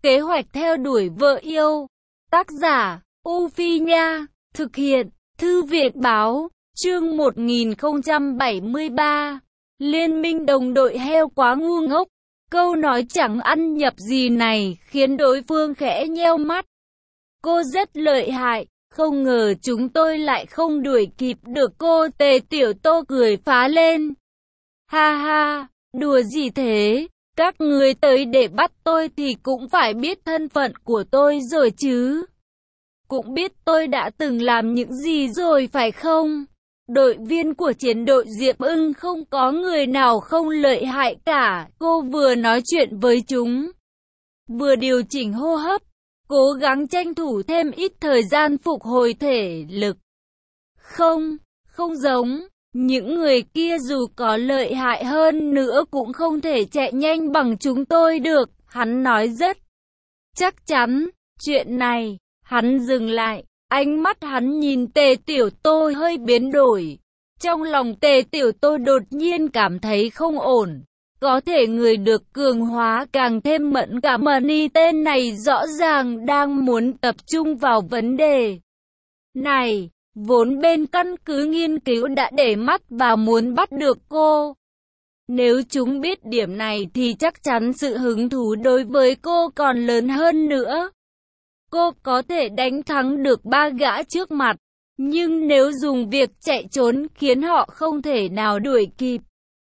Kế hoạch theo đuổi vợ yêu. Tác giả, U Phi Nha. Thực hiện, Thư viện Báo. Chương 1073. Liên minh đồng đội heo quá ngu ngốc. Câu nói chẳng ăn nhập gì này khiến đối phương khẽ nheo mắt. Cô rất lợi hại, không ngờ chúng tôi lại không đuổi kịp được cô. Tề Tiểu Tô cười phá lên. Ha ha, đùa gì thế? Các người tới để bắt tôi thì cũng phải biết thân phận của tôi rồi chứ. Cũng biết tôi đã từng làm những gì rồi phải không? Đội viên của chiến đội Diệp Ưng không có người nào không lợi hại cả. Cô vừa nói chuyện với chúng, vừa điều chỉnh hô hấp, cố gắng tranh thủ thêm ít thời gian phục hồi thể lực. Không giống. Những người kia dù có lợi hại hơn nữa cũng không thể chạy nhanh bằng chúng tôi được, hắn nói rất chắc chắn. Chuyện này, hắn dừng lại, ánh mắt hắn nhìn Tề Tiểu Tô hơi biến đổi. Trong lòng Tề Tiểu Tô đột nhiên cảm thấy không ổn. Có thể người được cường hóa càng thêm mẫn cảm. Money tên này rõ ràng đang muốn tập trung vào vấn đề này. Vốn bên căn cứ nghiên cứu đã để mắt và muốn bắt được cô. Nếu chúng biết điểm này thì chắc chắn sự hứng thú đối với cô còn lớn hơn nữa. Cô có thể đánh thắng được ba gã trước mặt, nhưng nếu dùng việc chạy trốn khiến họ không thể nào đuổi kịp,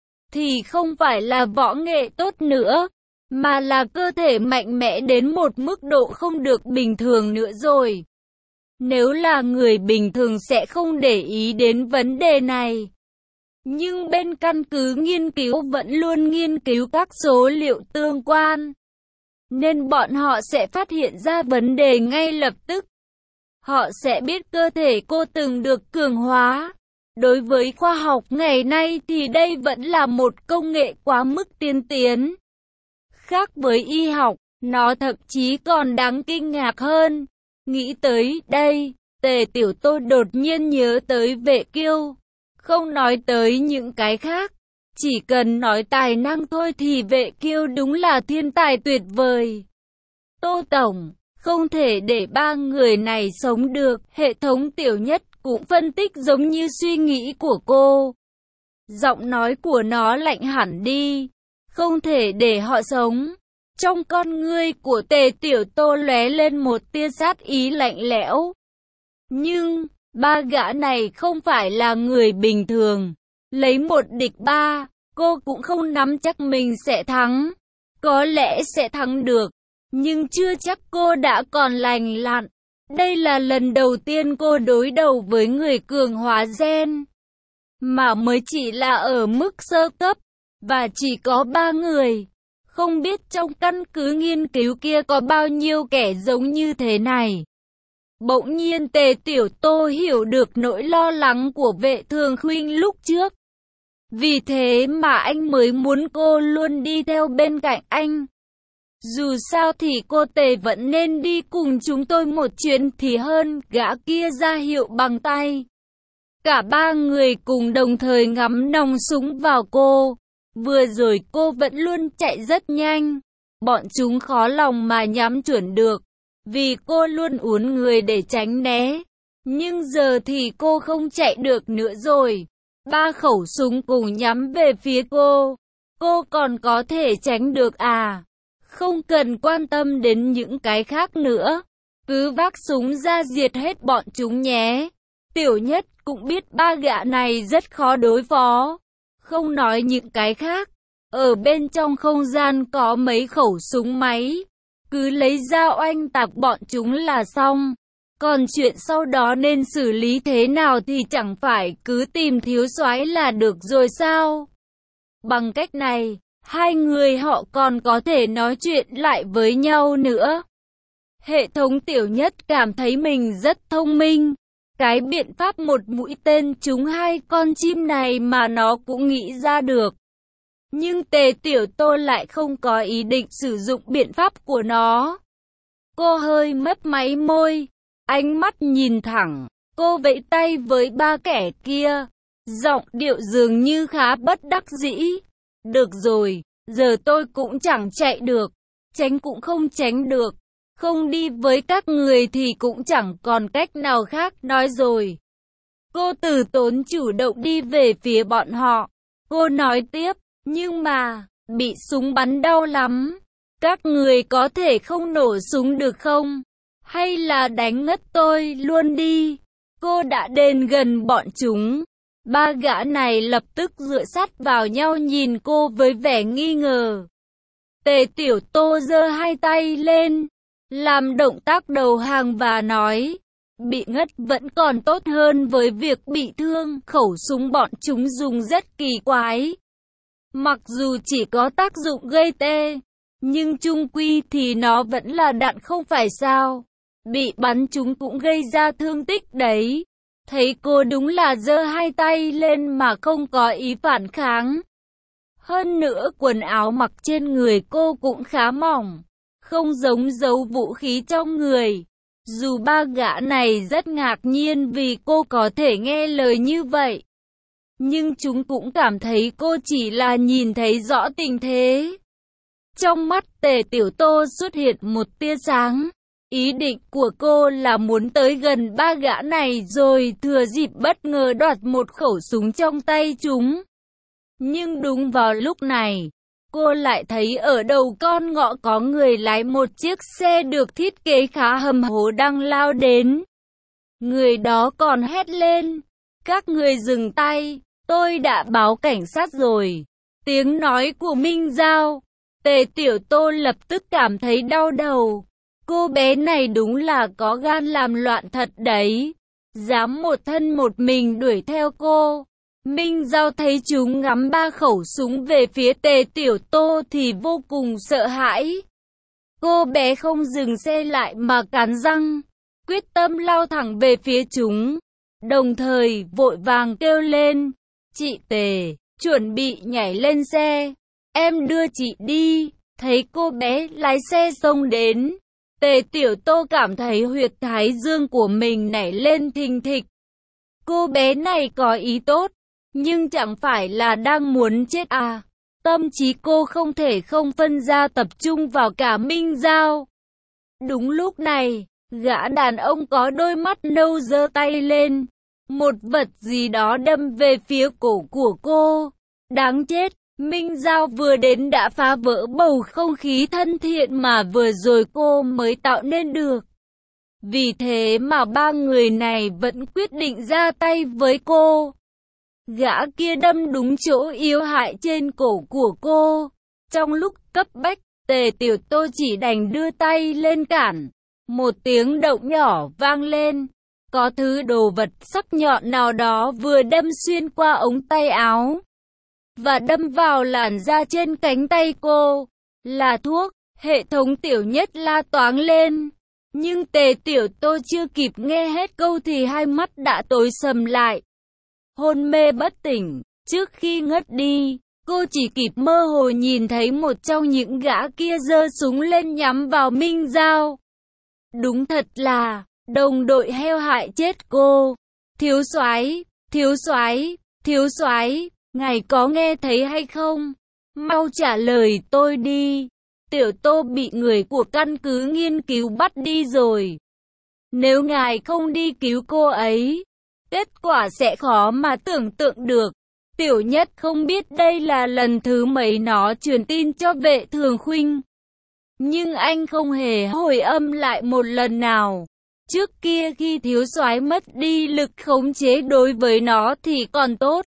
thì không phải là võ nghệ tốt nữa, mà là cơ thể mạnh mẽ đến một mức độ không được bình thường nữa rồi. Nếu là người bình thường sẽ không để ý đến vấn đề này. Nhưng bên căn cứ nghiên cứu vẫn luôn nghiên cứu các số liệu tương quan, nên bọn họ sẽ phát hiện ra vấn đề ngay lập tức. Họ sẽ biết cơ thể cô từng được cường hóa. Đối với khoa học ngày nay thì đây vẫn là một công nghệ quá mức tiên tiến. Khác với y học, nó thậm chí còn đáng kinh ngạc hơn. Nghĩ tới đây, Tề Tiểu Tô đột nhiên nhớ tới Vệ Kiêu. Không nói tới những cái khác, chỉ cần nói tài năng thôi thì Vệ Kiêu đúng là thiên tài tuyệt vời. Tô Tổng, không thể để ba người này sống được. Hệ thống Tiểu Nhất cũng phân tích giống như suy nghĩ của cô. Giọng nói của nó lạnh hẳn đi. Không thể để họ sống. Trong con ngươi của Tề Tiểu Tô lóe lên một tia sát ý lạnh lẽo. Nhưng, ba gã này không phải là người bình thường. Lấy một địch ba, cô cũng không nắm chắc mình sẽ thắng. Có lẽ sẽ thắng được, nhưng chưa chắc cô đã còn lành lặn. Đây là lần đầu tiên cô đối đầu với người cường hóa gen, mà mới chỉ là ở mức sơ cấp, và chỉ có 3 người. Không biết trong căn cứ nghiên cứu kia có bao nhiêu kẻ giống như thế này. Bỗng nhiên Tề Tiểu Tô hiểu được nỗi lo lắng của Vệ Thường Khuynh lúc trước. Vì thế mà anh mới muốn cô luôn đi theo bên cạnh anh. Dù sao thì cô Tề vẫn nên đi cùng chúng tôi một chuyến thì hơn. Gã kia ra hiệu bằng tay. Cả ba người cùng đồng thời ngắm nòng súng vào cô. Vừa rồi cô vẫn luôn chạy rất nhanh. Bọn chúng khó lòng mà nhắm chuẩn được, vì cô luôn uốn người để tránh né. Nhưng giờ thì cô không chạy được nữa rồi. 3 khẩu súng cùng nhắm về phía cô. Cô còn có thể tránh được à? Không cần quan tâm đến những cái khác nữa. Cứ vác súng ra diệt hết bọn chúng nhé. Tiểu Nhất cũng biết ba gã này rất khó đối phó. Không nói những cái khác, ở bên trong không gian có mấy khẩu súng máy. Cứ lấy ra oanh tạc bọn chúng là xong. Còn chuyện sau đó nên xử lý thế nào thì chẳng phải cứ tìm thiếu soái là được rồi sao? Bằng cách này, hai người họ còn có thể nói chuyện lại với nhau nữa. Hệ thống Tiểu Nhất cảm thấy mình rất thông minh. Cái biện pháp một mũi tên trúng 2 con chim này mà nó cũng nghĩ ra được. Nhưng Tề Tiểu Tô lại không có ý định sử dụng biện pháp của nó. Cô hơi mấp máy môi, ánh mắt nhìn thẳng. Cô vẫy tay với 3 kẻ kia, giọng điệu dường như khá bất đắc dĩ. Được rồi, giờ tôi cũng chẳng chạy được. tránh cũng không tránh được. Không đi với các người thì cũng chẳng còn cách nào khác, nói rồi. Cô từ tốn chủ động đi về phía bọn họ. Cô nói tiếp, nhưng mà, bị súng bắn đau lắm. Các người có thể không nổ súng được không? Hay là đánh ngất tôi luôn đi? Cô đã đến gần bọn chúng. Ba gã này lập tức dựa sát vào nhau nhìn cô với vẻ nghi ngờ. Tề Tiểu Tô giơ hai tay lên, làm động tác đầu hàng và nói, bị ngất vẫn còn tốt hơn với việc bị thương. Khẩu súng bọn chúng dùng rất kỳ quái. Mặc dù chỉ có tác dụng gây tê, nhưng chung quy thì nó vẫn là đạn không phải sao. Bị bắn chúng cũng gây ra thương tích đấy. Thấy cô đúng là giơ hai tay lên mà không có ý phản kháng. Hơn nữa quần áo mặc trên người cô cũng khá mỏng, không giống giấu vũ khí trong người. Dù ba gã này rất ngạc nhiên vì cô có thể nghe lời như vậy, nhưng chúng cũng cảm thấy cô chỉ là nhìn thấy rõ tình thế. Trong mắt Tề Tiểu Tô xuất hiện một tia sáng. Ý định của cô là muốn tới gần ba gã này rồi thừa dịp bất ngờ đoạt một khẩu súng trong tay chúng. Nhưng đúng vào lúc này, cô lại thấy ở đầu con ngõ có người lái một chiếc xe được thiết kế khá hầm hố đang lao đến. Người đó còn hét lên, các người dừng tay, tôi đã báo cảnh sát rồi. Tiếng nói của Minh Giao, Tề Tiểu Tô lập tức cảm thấy đau đầu. Cô bé này đúng là có gan làm loạn thật đấy, dám một thân một mình đuổi theo cô. Minh Giao thấy chúng ngắm ba khẩu súng về phía Tề Tiểu Tô thì vô cùng sợ hãi. Cô bé không dừng xe lại mà cắn răng, quyết tâm lao thẳng về phía chúng, đồng thời vội vàng kêu lên, chị Tề, chuẩn bị nhảy lên xe, em đưa chị đi. Thấy cô bé lái xe xông đến, Tề Tiểu Tô cảm thấy huyệt thái dương của mình nảy lên thình thịch. Cô bé này có ý tốt, nhưng chẳng phải là đang muốn chết à? Tâm trí cô không thể không phân ra tập trung vào cả Minh Giao. Đúng lúc này, gã đàn ông có đôi mắt nâu giơ tay lên. Một vật gì đó đâm về phía cổ của cô. Đáng chết, Minh Giao vừa đến đã phá vỡ bầu không khí thân thiện mà vừa rồi cô mới tạo nên được. Vì thế mà ba người này vẫn quyết định ra tay với cô. Gã kia đâm đúng chỗ yếu hại trên cổ của cô. Trong lúc cấp bách, Tề Tiểu Tô chỉ đành đưa tay lên cản. Một tiếng động nhỏ vang lên. Có thứ đồ vật sắc nhọn nào đó vừa đâm xuyên qua ống tay áo và đâm vào làn da trên cánh tay cô. Là thuốc. Hệ thống Tiểu Nhất la toáng lên. Nhưng Tề Tiểu Tô chưa kịp nghe hết câu thì hai mắt đã tối sầm lại. Hôn mê bất tỉnh. Trước khi ngất đi, cô chỉ kịp mơ hồ nhìn thấy một trong những gã kia giơ súng lên nhắm vào Minh Giao. Đúng thật là đồng đội heo hại chết cô. Thiếu soái, thiếu soái, thiếu soái, ngài có nghe thấy hay không? Mau trả lời tôi đi. Tiểu Tô bị người của căn cứ nghiên cứu bắt đi rồi. Nếu ngài không đi cứu cô ấy, kết quả sẽ khó mà tưởng tượng được. Tiểu Nhất không biết đây là lần thứ mấy nó truyền tin cho Vệ Thường Khuynh. Nhưng anh không hề hồi âm lại một lần nào. Trước kia khi thiếu soái mất đi lực khống chế đối với nó thì còn tốt.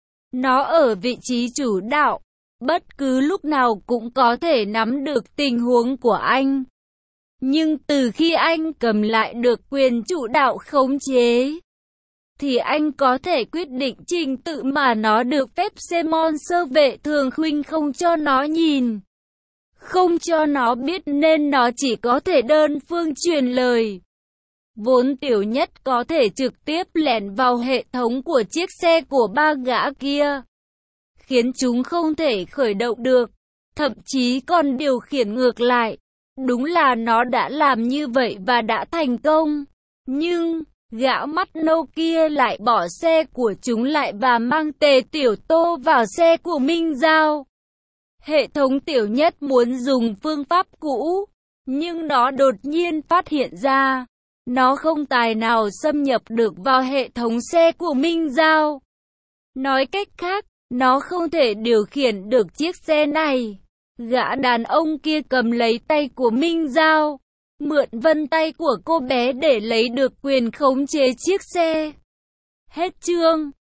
Nó ở vị trí chủ đạo, bất cứ lúc nào cũng có thể nắm được tình huống của anh. Nhưng từ khi anh cầm lại được quyền chủ đạo khống chế, thì anh có thể quyết định trình tự mà nó được phép xem. Sơ Vệ Thường Khuynh không cho nó nhìn, không cho nó biết nên nó chỉ có thể đơn phương truyền lời. Vốn Tiểu Nhất có thể trực tiếp lẻn vào hệ thống của chiếc xe của ba gã kia, khiến chúng không thể khởi động được, thậm chí còn điều khiển ngược lại. Đúng là nó đã làm như vậy và đã thành công. Nhưng gã mắt nâu kia lại bỏ xe của chúng lại và mang Tề Tiểu Tô vào xe của Minh Giao. Hệ thống tiểu nhất muốn dùng phương pháp cũ, nhưng nó đột nhiên phát hiện ra, nó không tài nào xâm nhập được vào hệ thống xe của Minh Giao. Nói cách khác, nó không thể điều khiển được chiếc xe này. Gã đàn ông kia cầm lấy tay của Minh Giao, mượn vân tay của cô bé để lấy được quyền khống chế chiếc xe. Hết chương.